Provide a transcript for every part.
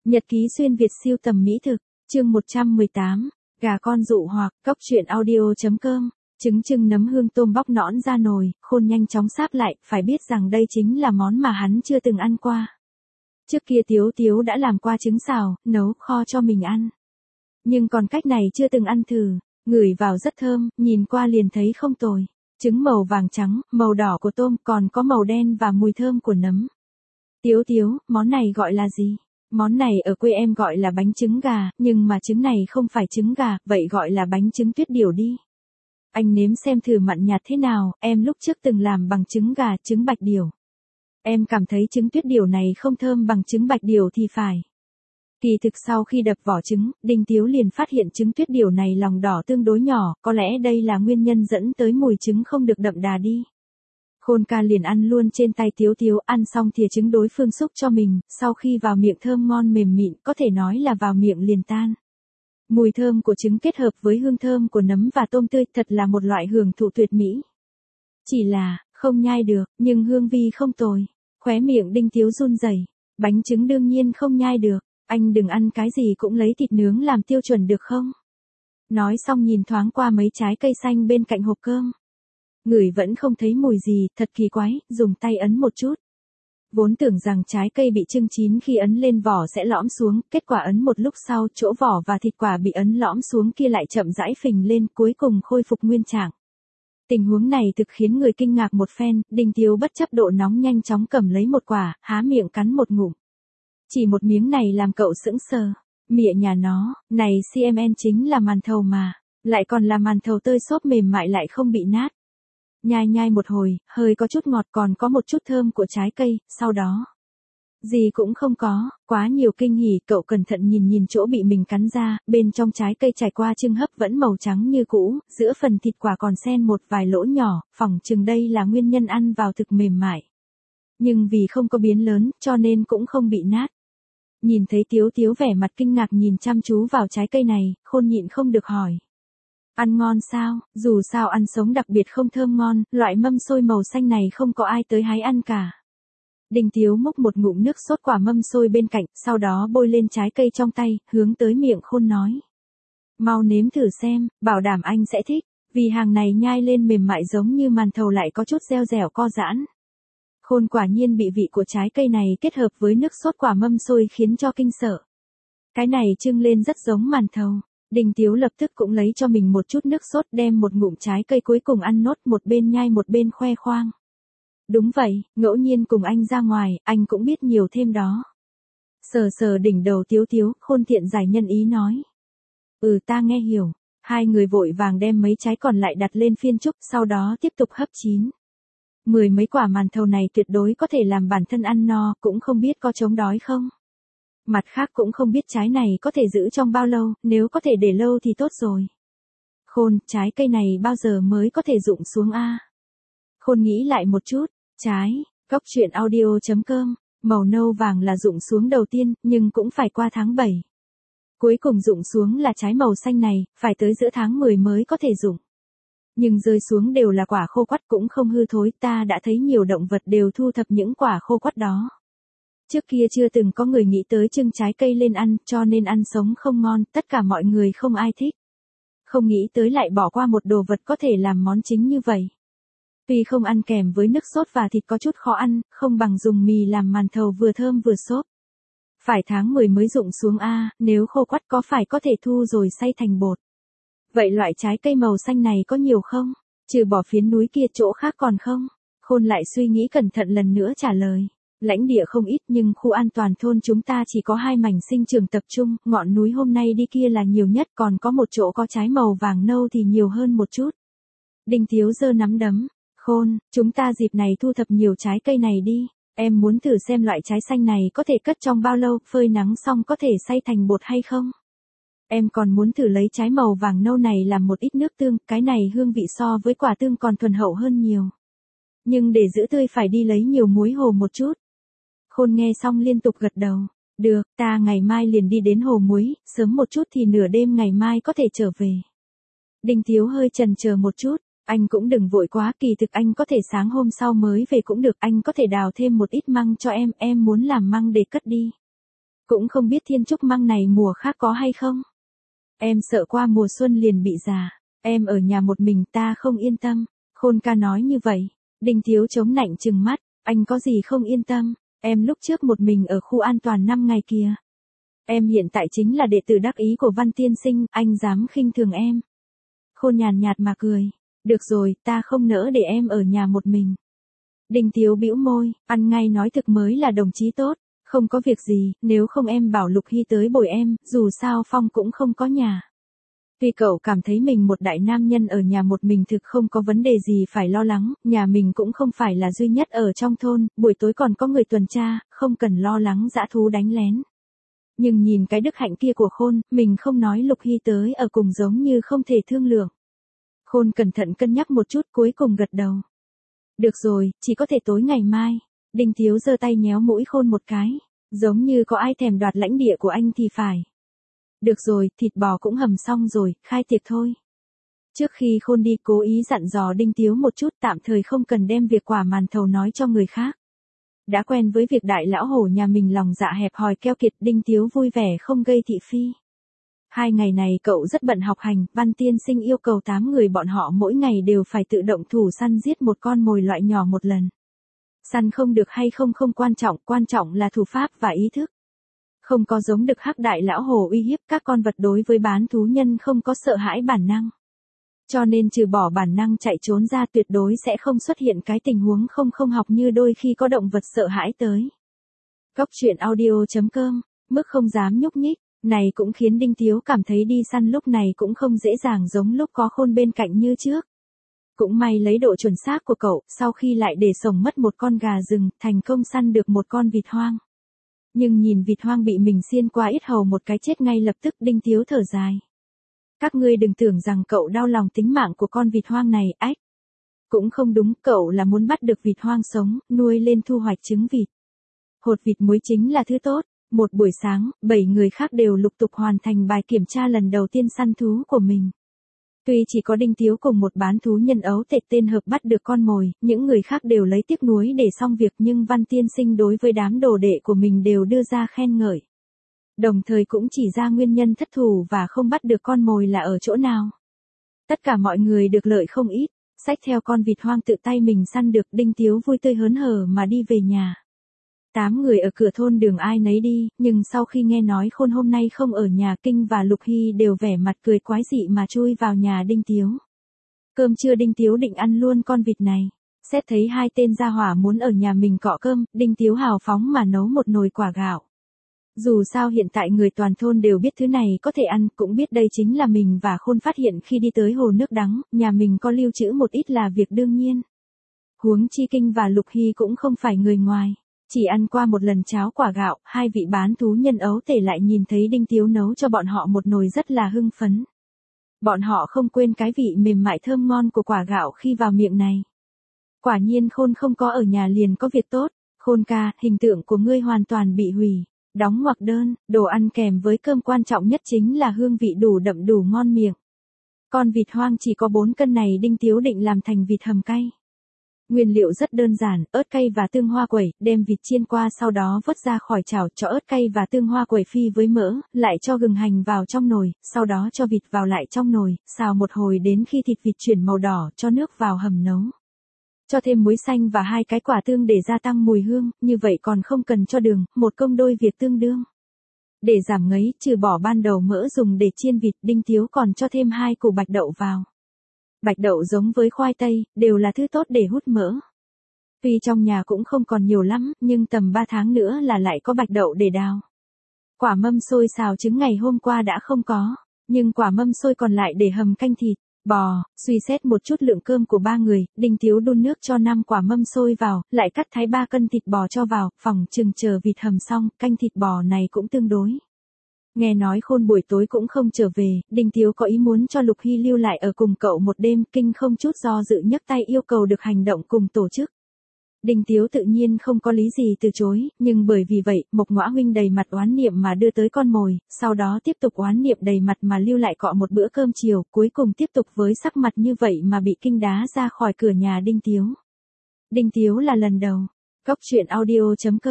Nhật ký xuyên Việt siêu tầm mỹ thực, chương 118, gà con dụ hoặc, cóc truyện audio.com, trứng trưng nấm hương tôm bóc nõn ra nồi, Khôn nhanh chóng sáp lại, phải biết rằng đây chính là món mà hắn chưa từng ăn qua. Trước kia Tiếu Tiếu đã làm qua trứng xào, nấu kho cho mình ăn. Nhưng còn cách này chưa từng ăn thử, ngửi vào rất thơm, nhìn qua liền thấy không tồi. Trứng màu vàng trắng, màu đỏ của tôm, còn có màu đen và mùi thơm của nấm. Tiếu Tiếu, món này gọi là gì? Món này ở quê em gọi là bánh trứng gà, nhưng mà trứng này không phải trứng gà, vậy gọi là bánh trứng tuyết điểu đi. Anh nếm xem thử mặn nhạt thế nào, em lúc trước từng làm bằng trứng gà, trứng bạch điểu. Em cảm thấy trứng tuyết điểu này không thơm bằng trứng bạch điểu thì phải. Kỳ thực sau khi đập vỏ trứng, Đinh Tiếu liền phát hiện trứng tuyết điểu này lòng đỏ tương đối nhỏ, có lẽ đây là nguyên nhân dẫn tới mùi trứng không được đậm đà đi. Khôn ca liền ăn luôn trên tay Tiếu Tiếu, ăn xong thìa trứng đối phương xúc cho mình, sau khi vào miệng thơm ngon mềm mịn, có thể nói là vào miệng liền tan. Mùi thơm của trứng kết hợp với hương thơm của nấm và tôm tươi, thật là một loại hưởng thụ tuyệt mỹ. Chỉ là, không nhai được, nhưng hương vị không tồi. Khóe miệng Đinh Tiếu run rẩy, bánh trứng đương nhiên không nhai được, anh đừng ăn cái gì cũng lấy thịt nướng làm tiêu chuẩn được không? Nói xong nhìn thoáng qua mấy trái cây xanh bên cạnh hộp cơm. Ngửi vẫn không thấy mùi gì, thật kỳ quái, dùng tay ấn một chút. Vốn tưởng rằng trái cây bị chưng chín khi ấn lên vỏ sẽ lõm xuống, kết quả ấn một lúc sau, chỗ vỏ và thịt quả bị ấn lõm xuống kia lại chậm rãi phình lên, cuối cùng khôi phục nguyên trạng. Tình huống này thực khiến người kinh ngạc một phen, Đinh Tiếu bất chấp độ nóng nhanh chóng cầm lấy một quả, há miệng cắn một ngụm. Chỉ một miếng này làm cậu sững sờ. Mịa nhà nó, này CMN chính là màn thầu mà, lại còn là màn thầu tơi xốp mềm mại lại không bị nát. Nhai một hồi, hơi có chút ngọt còn có một chút thơm của trái cây, sau đó. Gì cũng không có, quá nhiều kinh hỉ, cậu cẩn thận nhìn chỗ bị mình cắn ra, bên trong trái cây trải qua chưng hấp vẫn màu trắng như cũ, giữa phần thịt quả còn xen một vài lỗ nhỏ, phỏng chừng đây là nguyên nhân ăn vào thực mềm mại. Nhưng vì không có biến lớn, cho nên cũng không bị nát. Nhìn thấy Tiếu Tiếu vẻ mặt kinh ngạc nhìn chăm chú vào trái cây này, Khôn nhịn không được hỏi. Ăn ngon sao, dù sao ăn sống đặc biệt không thơm ngon, loại mâm xôi màu xanh này không có ai tới hái ăn cả. Đinh Tiếu múc một ngụm nước sốt quả mâm xôi bên cạnh, sau đó bôi lên trái cây trong tay, hướng tới miệng Khôn nói. Mau nếm thử xem, bảo đảm anh sẽ thích, vì hàng này nhai lên mềm mại giống như màn thầu lại có chút dẻo dẻo co giãn. Khôn quả nhiên bị vị của trái cây này kết hợp với nước sốt quả mâm xôi khiến cho kinh sợ. Cái này trưng lên rất giống màn thầu. Đinh Tiếu lập tức cũng lấy cho mình một chút nước sốt đem một ngụm trái cây cuối cùng ăn nốt, một bên nhai một bên khoe khoang. Đúng vậy, ngẫu nhiên cùng anh ra ngoài, anh cũng biết nhiều thêm đó. Sờ đỉnh đầu Tiếu Tiếu, Khôn thiện giải nhân ý nói. Ta nghe hiểu. Hai người vội vàng đem mấy trái còn lại đặt lên phiên trúc, sau đó tiếp tục hấp chín. 10 mấy quả màn thầu này tuyệt đối có thể làm bản thân ăn no, cũng không biết có chống đói không. Mặt khác cũng không biết trái này có thể giữ trong bao lâu, nếu có thể để lâu thì tốt rồi. Khôn, trái cây này bao giờ mới có thể rụng xuống a? Khôn nghĩ lại một chút, trái, cóc truyện audio.com, màu nâu vàng là rụng xuống đầu tiên, nhưng cũng phải qua tháng 7. Cuối cùng rụng xuống là trái màu xanh này, phải tới giữa tháng 10 mới có thể rụng. Nhưng rơi xuống đều là quả khô quắt cũng không hư thối, ta đã thấy nhiều động vật đều thu thập những quả khô quắt đó. Trước kia chưa từng có người nghĩ tới trưng trái cây lên ăn, cho nên ăn sống không ngon, tất cả mọi người không ai thích. Không nghĩ tới lại bỏ qua một đồ vật có thể làm món chính như vậy. Tuy không ăn kèm với nước sốt và thịt có chút khó ăn, không bằng dùng mì làm màn thầu vừa thơm vừa xốp. Phải tháng 10 mới rụng xuống a, nếu khô quắt có phải có thể thu rồi xay thành bột. Vậy loại trái cây màu xanh này có nhiều không? Trừ bỏ phiến núi kia chỗ khác còn không? Khôn lại suy nghĩ cẩn thận lần nữa trả lời. Lãnh địa không ít nhưng khu an toàn thôn chúng ta chỉ có 2 mảnh sinh trưởng tập trung, ngọn núi hôm nay đi kia là nhiều nhất, còn có một chỗ có trái màu vàng nâu thì nhiều hơn một chút. Đinh Tiếu giơ nắm đấm. Khôn, chúng ta dịp này thu thập nhiều trái cây này đi. Em muốn thử xem loại trái xanh này có thể cất trong bao lâu, phơi nắng xong có thể xay thành bột hay không? Em còn muốn thử lấy trái màu vàng nâu này làm một ít nước tương, cái này hương vị so với quả tương còn thuần hậu hơn nhiều. Nhưng để giữ tươi phải đi lấy nhiều muối hồ một chút. Khôn nghe xong liên tục gật đầu. Được, ta ngày mai liền đi đến hồ muối, sớm một chút thì nửa đêm ngày mai có thể trở về. Đinh Tiếu hơi chần chờ một chút, anh cũng đừng vội quá, kỳ thực anh có thể sáng hôm sau mới về cũng được, anh có thể đào thêm một ít măng cho em muốn làm măng để cất đi. Cũng không biết thiên trúc măng này mùa khác có hay không. Em sợ qua mùa xuân liền bị già. Em ở nhà một mình ta không yên tâm. Khôn ca nói như vậy. Đinh Tiếu chống nạnh trừng mắt. Anh có gì không yên tâm. Em lúc trước một mình ở khu an toàn 5 ngày kìa. Em hiện tại chính là đệ tử đắc ý của Văn tiên sinh. Anh dám khinh thường em. Khôn nhàn nhạt mà cười. Được rồi, ta không nỡ để em ở nhà một mình. Đinh Tiếu bĩu môi. Ăn ngay nói thực mới là đồng chí tốt. Không có việc gì, nếu không em bảo Lục Hy tới bồi em, dù sao Phong cũng không có nhà. Tuy cậu cảm thấy mình một đại nam nhân ở nhà một mình thực không có vấn đề gì phải lo lắng, nhà mình cũng không phải là duy nhất ở trong thôn, buổi tối còn có người tuần tra, không cần lo lắng dã thú đánh lén. Nhưng nhìn cái đức hạnh kia của Khôn, mình không nói Lục Hy tới ở cùng giống như không thể thương lượng. Khôn cẩn thận cân nhắc một chút cuối cùng gật đầu. Được rồi, chỉ có thể tối ngày mai. Đinh Tiếu giơ tay nhéo mũi Khôn một cái. Giống như có ai thèm đoạt lãnh địa của anh thì phải. Được rồi, thịt bò cũng hầm xong rồi, khai tiệc thôi. Trước khi Khôn đi cố ý dặn dò Đinh Tiếu một chút tạm thời không cần đem việc quả màn thầu nói cho người khác. Đã quen với việc đại lão hổ nhà mình lòng dạ hẹp hòi keo kiệt Đinh Tiếu vui vẻ không gây thị phi. 2 ngày này cậu rất bận học hành, Văn tiên sinh yêu cầu 8 người bọn họ mỗi ngày đều phải tự động thủ săn giết một con mồi loại nhỏ một lần. Săn không được hay không quan trọng là thủ pháp và ý thức. Không có giống đực hắc đại lão hổ uy hiếp các con vật đối với bán thú nhân không có sợ hãi bản năng. Cho nên trừ bỏ bản năng chạy trốn ra tuyệt đối sẽ không xuất hiện cái tình huống không học như đôi khi có động vật sợ hãi tới. Cóc truyện audio.com, mức không dám nhúc nhích, này cũng khiến Đinh Tiếu cảm thấy đi săn lúc này cũng không dễ dàng giống lúc có Khôn bên cạnh như trước. Cũng may lấy độ chuẩn xác của cậu, sau khi lại để sổng mất một con gà rừng, thành công săn được một con vịt hoang. Nhưng nhìn vịt hoang bị mình xiên qua yết hầu một cái chết ngay lập tức Đinh Tiếu thở dài. Các ngươi đừng tưởng rằng cậu đau lòng tính mạng của con vịt hoang này, ách. Cũng không đúng, cậu là muốn bắt được vịt hoang sống, nuôi lên thu hoạch trứng vịt. Hột vịt muối chính là thứ tốt. Một buổi sáng, 7 người khác đều lục tục hoàn thành bài kiểm tra lần đầu tiên săn thú của mình. Tuy chỉ có Đinh Tiếu cùng một bán thú nhân ấu tệ tên hợp bắt được con mồi, những người khác đều lấy tiếc nuối để xong việc nhưng Văn tiên sinh đối với đám đồ đệ của mình đều đưa ra khen ngợi. Đồng thời cũng chỉ ra nguyên nhân thất thủ và không bắt được con mồi là ở chỗ nào. Tất cả mọi người được lợi không ít, xách theo con vịt hoang tự tay mình săn được Đinh Tiếu vui tươi hớn hở mà đi về nhà. 8 người ở cửa thôn đường ai nấy đi, nhưng sau khi nghe nói Khôn hôm nay không ở nhà Kinh và Lục Hy đều vẻ mặt cười quái dị mà chui vào nhà Đinh Tiếu. Cơm trưa Đinh Tiếu định ăn luôn con vịt này. Xét thấy 2 tên gia hỏa muốn ở nhà mình cọ cơm, Đinh Tiếu hào phóng mà nấu một nồi quả gạo. Dù sao hiện tại người toàn thôn đều biết thứ này có thể ăn, cũng biết đây chính là mình và Khôn phát hiện khi đi tới hồ nước đắng, nhà mình có lưu trữ một ít là việc đương nhiên. Huống chi Kinh và Lục Hy cũng không phải người ngoài. Chỉ ăn qua một lần cháo quả gạo, 2 vị bán thú nhân ấu tể lại nhìn thấy Đinh Tiếu nấu cho bọn họ một nồi rất là hưng phấn. Bọn họ không quên cái vị mềm mại thơm ngon của quả gạo khi vào miệng này. Quả nhiên Khôn không có ở nhà liền có việc tốt. Khôn ca, hình tượng của ngươi hoàn toàn bị hủy. Đóng ngoặc đơn, đồ ăn kèm với cơm quan trọng nhất chính là hương vị đủ đậm đủ ngon miệng. Con vịt hoang chỉ có 4 cân này Đinh Tiếu định làm thành vịt hầm cay. Nguyên liệu rất đơn giản, ớt cay và tương hoa quẩy, đem vịt chiên qua sau đó vớt ra khỏi chảo, cho ớt cay và tương hoa quẩy phi với mỡ, lại cho gừng hành vào trong nồi, sau đó cho vịt vào lại trong nồi, xào một hồi đến khi thịt vịt chuyển màu đỏ, cho nước vào hầm nấu. Cho thêm muối xanh và 2 cái quả tương để gia tăng mùi hương, như vậy còn không cần cho đường, một công đôi việc tương đương. Để giảm ngấy, trừ bỏ ban đầu mỡ dùng để chiên vịt, Đinh Tiếu còn cho thêm 2 củ bạch đậu vào. Bạch đậu giống với khoai tây, đều là thứ tốt để hút mỡ. Tuy trong nhà cũng không còn nhiều lắm, nhưng tầm 3 tháng nữa là lại có bạch đậu để đào. Quả mâm xôi xào trứng ngày hôm qua đã không có, nhưng quả mâm xôi còn lại để hầm canh thịt, bò. Suy xét một chút lượng cơm của 3 người, Đinh Tiếu đun nước cho 5 quả mâm xôi vào, lại cắt thái 3 cân thịt bò cho vào, phòng chừng chờ vịt hầm xong, canh thịt bò này cũng tương đối. Nghe nói Khôn buổi tối cũng không trở về, Đinh Tiếu có ý muốn cho Lục Hy lưu lại ở cùng cậu một đêm, Kinh không chút do dự nhấc tay yêu cầu được hành động cùng tổ chức. Đinh Tiếu tự nhiên không có lý gì từ chối, nhưng bởi vì vậy, Mộc Ngõa huynh đầy mặt oán niệm mà đưa tới con mồi, sau đó tiếp tục oán niệm đầy mặt mà lưu lại cọ một bữa cơm chiều, cuối cùng tiếp tục với sắc mặt như vậy mà bị Kinh đá ra khỏi cửa nhà Đinh Tiếu. Đinh Tiếu là lần đầu. Cóc truyện audio.com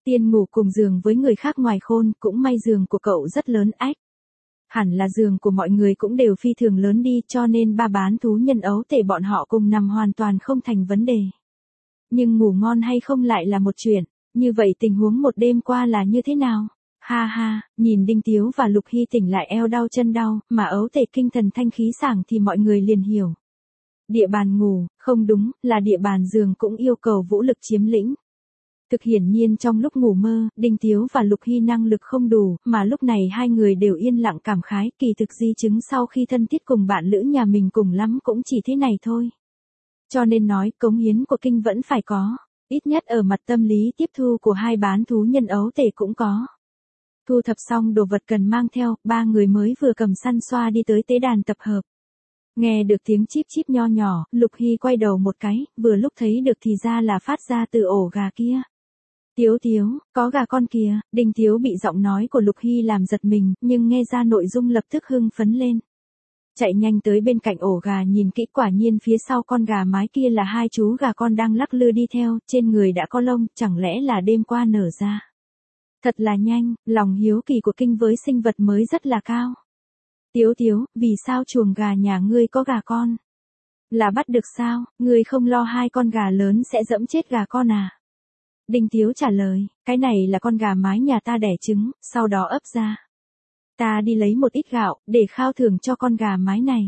Tiên ngủ cùng giường với người khác ngoài Khôn, cũng may giường của cậu rất lớn ách. Hẳn là giường của mọi người cũng đều phi thường lớn đi, cho nên ba bán thú nhân ấu tể bọn họ cùng nằm hoàn toàn không thành vấn đề. Nhưng ngủ ngon hay không lại là một chuyện, như vậy tình huống một đêm qua là như thế nào? Ha ha, nhìn Đinh Tiếu và Lục Hy tỉnh lại eo đau chân đau, mà ấu tể kinh thần thanh khí sảng thì mọi người liền hiểu. Địa bàn ngủ, không đúng, là địa bàn giường cũng yêu cầu vũ lực chiếm lĩnh. Thực hiển nhiên trong lúc ngủ mơ, Đinh Tiếu và Lục Hy năng lực không đủ, mà lúc này hai người đều yên lặng cảm khái, kỳ thực di chứng sau khi thân thiết cùng bạn lữ nhà mình cùng lắm cũng chỉ thế này thôi. Cho nên nói, cống hiến của kinh vẫn phải có, ít nhất ở mặt tâm lý tiếp thu của hai bán thú nhân ấu tể cũng có. Thu thập xong đồ vật cần mang theo, ba người mới vừa cầm săn xoa đi tới tế đàn tập hợp. Nghe được tiếng chíp chíp nho nhỏ, Lục Hy quay đầu một cái, vừa lúc thấy được thì ra là phát ra từ ổ gà kia. Tiếu Tiếu, có gà con kìa. Đinh Tiếu bị giọng nói của Lục Hy làm giật mình, nhưng nghe ra nội dung lập tức hưng phấn lên. Chạy nhanh tới bên cạnh ổ gà nhìn kỹ, quả nhiên phía sau con gà mái kia là hai chú gà con đang lắc lư đi theo, trên người đã có lông, chẳng lẽ là đêm qua nở ra. Thật là nhanh, lòng hiếu kỳ của kinh với sinh vật mới rất là cao. Tiếu Tiếu, vì sao chuồng gà nhà ngươi có gà con? Là bắt được sao, ngươi không lo hai con gà lớn sẽ dẫm chết gà con à? Đinh Tiếu trả lời, cái này là con gà mái nhà ta đẻ trứng, sau đó ấp ra. Ta đi lấy một ít gạo, để khao thưởng cho con gà mái này.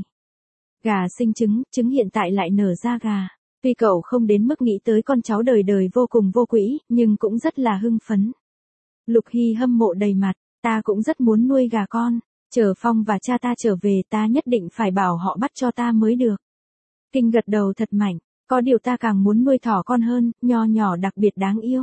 Gà sinh trứng, trứng hiện tại lại nở ra gà. Tuy cậu không đến mức nghĩ tới con cháu đời đời vô cùng vô quỹ, nhưng cũng rất là hưng phấn. Lục Hy hâm mộ đầy mặt, ta cũng rất muốn nuôi gà con. Chờ Phong và cha ta trở về ta nhất định phải bảo họ bắt cho ta mới được. Kinh gật đầu thật mạnh, có điều ta càng muốn nuôi thỏ con hơn, nho nhỏ đặc biệt đáng yêu.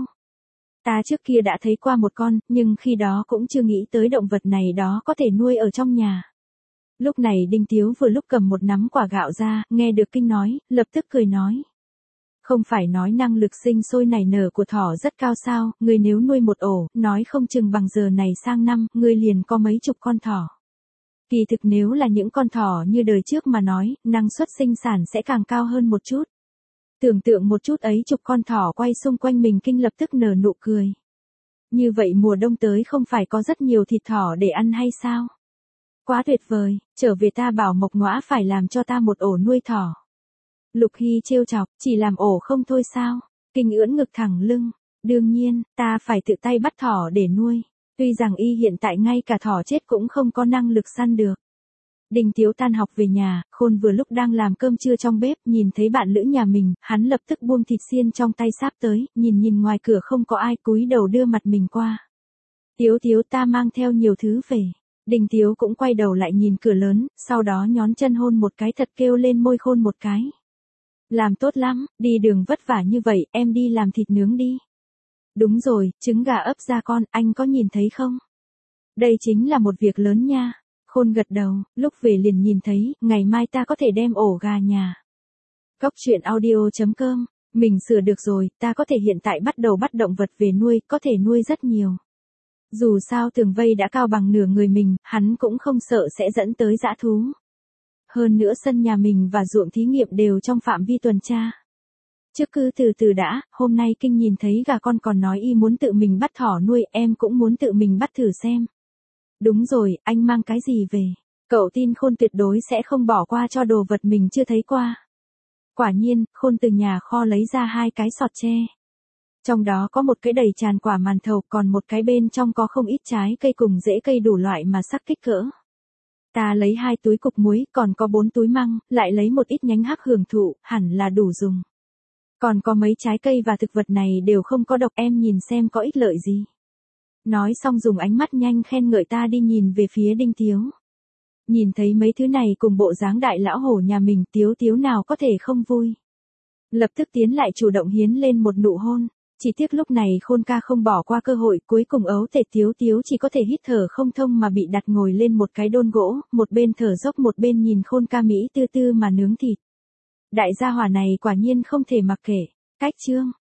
Ta trước kia đã thấy qua một con, nhưng khi đó cũng chưa nghĩ tới động vật này đó có thể nuôi ở trong nhà. Lúc này Đinh Tiếu vừa lúc cầm một nắm quả gạo ra, nghe được Kinh nói, lập tức cười nói. Không phải nói năng lực sinh sôi nảy nở của thỏ rất cao sao, ngươi nếu nuôi một ổ, nói không chừng bằng giờ này sang năm, ngươi liền có mấy chục con thỏ. Kỳ thực nếu là những con thỏ như đời trước mà nói, năng suất sinh sản sẽ càng cao hơn một chút. Tưởng tượng một chút ấy, chục con thỏ quay xung quanh mình, Kinh lập tức nở nụ cười. Như vậy mùa đông tới không phải có rất nhiều thịt thỏ để ăn hay sao? Quá tuyệt vời, trở về ta bảo Mộc Ngõa phải làm cho ta một ổ nuôi thỏ. Lục Hy trêu chọc, chỉ làm ổ không thôi sao? Kinh ưỡn ngực thẳng lưng. Đương nhiên, ta phải tự tay bắt thỏ để nuôi. Tuy rằng y hiện tại ngay cả thỏ chết cũng không có năng lực săn được. Đinh Tiếu tan học về nhà, Khôn vừa lúc đang làm cơm trưa trong bếp, nhìn thấy bạn lữ nhà mình, hắn lập tức buông thịt xiên trong tay sáp tới, nhìn ngoài cửa không có ai, cúi đầu đưa mặt mình qua. Tiếu Tiếu, ta mang theo nhiều thứ về. Đinh Tiếu cũng quay đầu lại nhìn cửa lớn, sau đó nhón chân hôn một cái thật, kêu lên môi Khôn một cái. Làm tốt lắm, đi đường vất vả như vậy, em đi làm thịt nướng đi. Đúng rồi, trứng gà ấp ra con, anh có nhìn thấy không? Đây chính là một việc lớn nha. Khôn gật đầu, lúc về liền nhìn thấy, ngày mai ta có thể đem ổ gà nhà. Cóc truyện audio.com, mình sửa được rồi, ta có thể hiện tại bắt đầu bắt động vật về nuôi, có thể nuôi rất nhiều. Dù sao tường vây đã cao bằng nửa người mình, hắn cũng không sợ sẽ dẫn tới dã thú. Hơn nữa sân nhà mình và ruộng thí nghiệm đều trong phạm vi tuần tra. Trước cứ từ từ đã, hôm nay Kinh nhìn thấy gà con còn nói y muốn tự mình bắt thỏ nuôi, em cũng muốn tự mình bắt thử xem. Đúng rồi, anh mang cái gì về? Cậu tin Khôn tuyệt đối sẽ không bỏ qua cho đồ vật mình chưa thấy qua. Quả nhiên, Khôn từ nhà kho lấy ra hai cái sọt tre. Trong đó có một cái đầy tràn quả màn thầu, còn một cái bên trong có không ít trái cây cùng rễ cây đủ loại mà sắc kích cỡ. Ta lấy 2 túi cục muối, còn có 4 túi măng, lại lấy một ít nhánh hắc hưởng thụ, hẳn là đủ dùng. Còn có mấy trái cây và thực vật này đều không có độc, em nhìn xem có ích lợi gì. Nói xong dùng ánh mắt nhanh khen ngợi ta đi nhìn về phía Đinh Tiếu. Nhìn thấy mấy thứ này cùng bộ dáng đại lão hổ nhà mình, Tiếu Tiếu nào có thể không vui. Lập tức tiến lại chủ động hiến lên một nụ hôn. Chỉ tiếc lúc này Khôn ca không bỏ qua cơ hội, cuối cùng ấu tể Tiếu Tiếu chỉ có thể hít thở không thông mà bị đặt ngồi lên một cái đôn gỗ, một bên thở dốc một bên nhìn Khôn ca mỹ tư tư mà nướng thịt. Đại gia hỏa này quả nhiên không thể mặc kệ. Cách chương